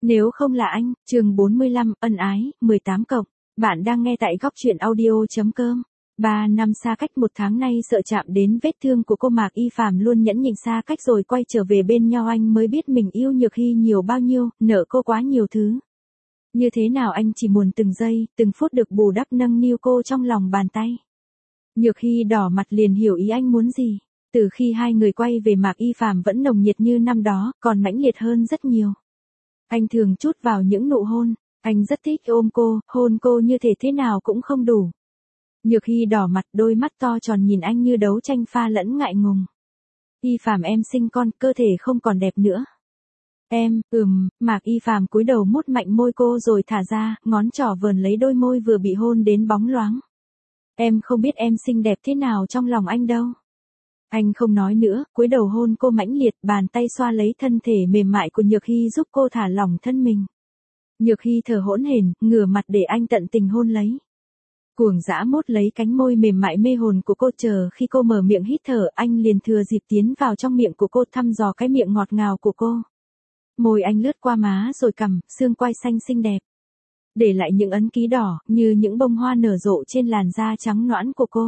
Nếu không là anh, chương 45, ân ái, 18 cộng. Bạn đang nghe tại góc truyện audio.com. 3 năm xa cách, 1 tháng nay sợ chạm đến vết thương của cô. Mạc Y Phàm luôn nhẫn nhịn xa cách rồi quay trở về bên nhau. Anh mới biết mình yêu Nhược Hy nhiều bao nhiêu, nợ cô quá nhiều thứ. Như thế nào anh chỉ muốn từng giây, từng phút được bù đắp nâng niu cô trong lòng bàn tay. Nhược Hy đỏ mặt liền hiểu ý anh muốn gì. Từ khi hai người quay về, Mạc Y Phàm vẫn nồng nhiệt như năm đó, còn mãnh liệt hơn rất nhiều. Anh thường trút vào những nụ hôn, anh rất thích ôm cô, hôn cô như thể thế nào cũng không đủ. Nhược Hy đỏ mặt, đôi mắt to tròn nhìn anh như đấu tranh pha lẫn ngại ngùng. Y Phàm em sinh con, cơ thể không còn đẹp nữa. Em, Mạc Y Phàm cúi đầu mút mạnh môi cô rồi thả ra, ngón trỏ vờn lấy đôi môi vừa bị hôn đến bóng loáng. Em không biết em xinh đẹp thế nào trong lòng anh đâu. Anh không nói nữa, cúi đầu hôn cô mãnh liệt, bàn tay xoa lấy thân thể mềm mại của Nhược Hy giúp cô thả lỏng thân mình. Nhược Hy thở hỗn hển, ngửa mặt để anh tận tình hôn lấy. Cuồng dã mút lấy cánh môi mềm mại mê hồn của cô, chờ khi cô mở miệng hít thở, anh liền thừa dịp tiến vào trong miệng của cô, thăm dò cái miệng ngọt ngào của cô. Môi anh lướt qua má rồi cằm, xương quai xanh xinh đẹp, để lại những ấn ký đỏ, như những bông hoa nở rộ trên làn da trắng nõn của cô.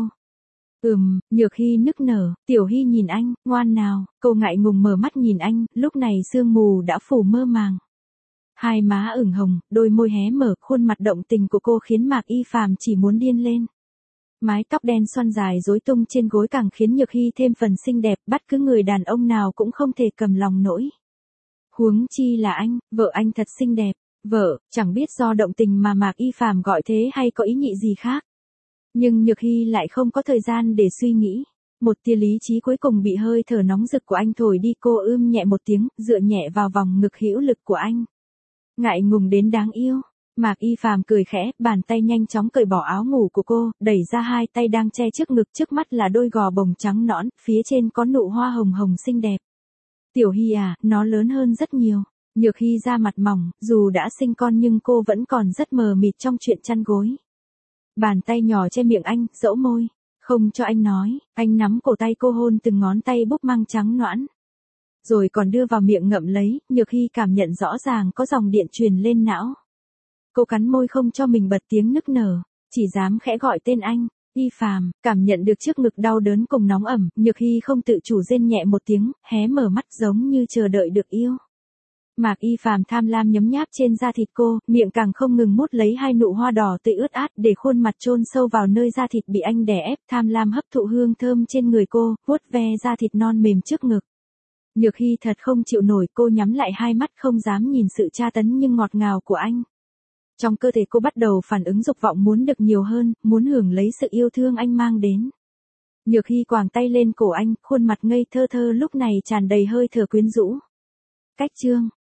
Nhược Hy nức nở, Tiểu Hy nhìn anh, ngoan nào, cô ngại ngùng mở mắt nhìn anh, lúc này sương mù đã phủ mơ màng. Hai má ửng hồng, đôi môi hé mở, khuôn mặt động tình của cô khiến Mạc Y Phàm chỉ muốn điên lên. Mái tóc đen xoăn dài rối tung trên gối càng khiến Nhược Hy thêm phần xinh đẹp, bất cứ người đàn ông nào cũng không thể cầm lòng nổi. Huống chi là anh, vợ anh thật xinh đẹp. Vợ, chẳng biết do động tình mà Mạc Y Phàm gọi thế hay có ý nhị gì khác. Nhưng Nhược Hy lại không có thời gian để suy nghĩ. Một tia lý trí cuối cùng bị hơi thở nóng rực của anh thổi đi, cô nhẹ một tiếng, dựa nhẹ vào vòng ngực hữu lực của anh. Ngại ngùng đến đáng yêu. Mạc Y Phàm cười khẽ, bàn tay nhanh chóng cởi bỏ áo ngủ của cô, đẩy ra hai tay đang che trước ngực, trước mắt là đôi gò bồng trắng nõn, phía trên có nụ hoa hồng hồng xinh đẹp. Tiểu Hy à, nó lớn hơn rất nhiều. Nhược Hy da mặt mỏng, dù đã sinh con nhưng cô vẫn còn rất mờ mịt trong chuyện chăn gối. Bàn tay nhỏ che miệng anh, dẫu môi, không cho anh nói, anh nắm cổ tay cô hôn từng ngón tay búp măng trắng nõn. Rồi còn đưa vào miệng ngậm lấy, Nhược Hy cảm nhận rõ ràng có dòng điện truyền lên não. Cô cắn môi không cho mình bật tiếng nức nở, chỉ dám khẽ gọi tên anh, Y Phàm. Cảm nhận được trước ngực đau đớn cùng nóng ẩm, Nhược Hy không tự chủ rên nhẹ một tiếng, hé mở mắt giống như chờ đợi được yêu. Mạc Y Phàm tham lam nhấm nháp trên da thịt cô, miệng càng không ngừng mút lấy hai nụ hoa đỏ tươi ướt át, để khuôn mặt chôn sâu vào nơi da thịt bị anh đè ép, tham lam hấp thụ hương thơm trên người cô, vuốt ve da thịt non mềm trước ngực. Nhược Hy thật không chịu nổi, cô nhắm lại hai mắt không dám nhìn sự tra tấn nhưng ngọt ngào của anh. Trong cơ thể cô bắt đầu phản ứng dục vọng muốn được nhiều hơn, muốn hưởng lấy sự yêu thương anh mang đến. Nhược Hy quàng tay lên cổ anh, khuôn mặt ngây thơ thơ lúc này tràn đầy hơi thở quyến rũ. Cách chương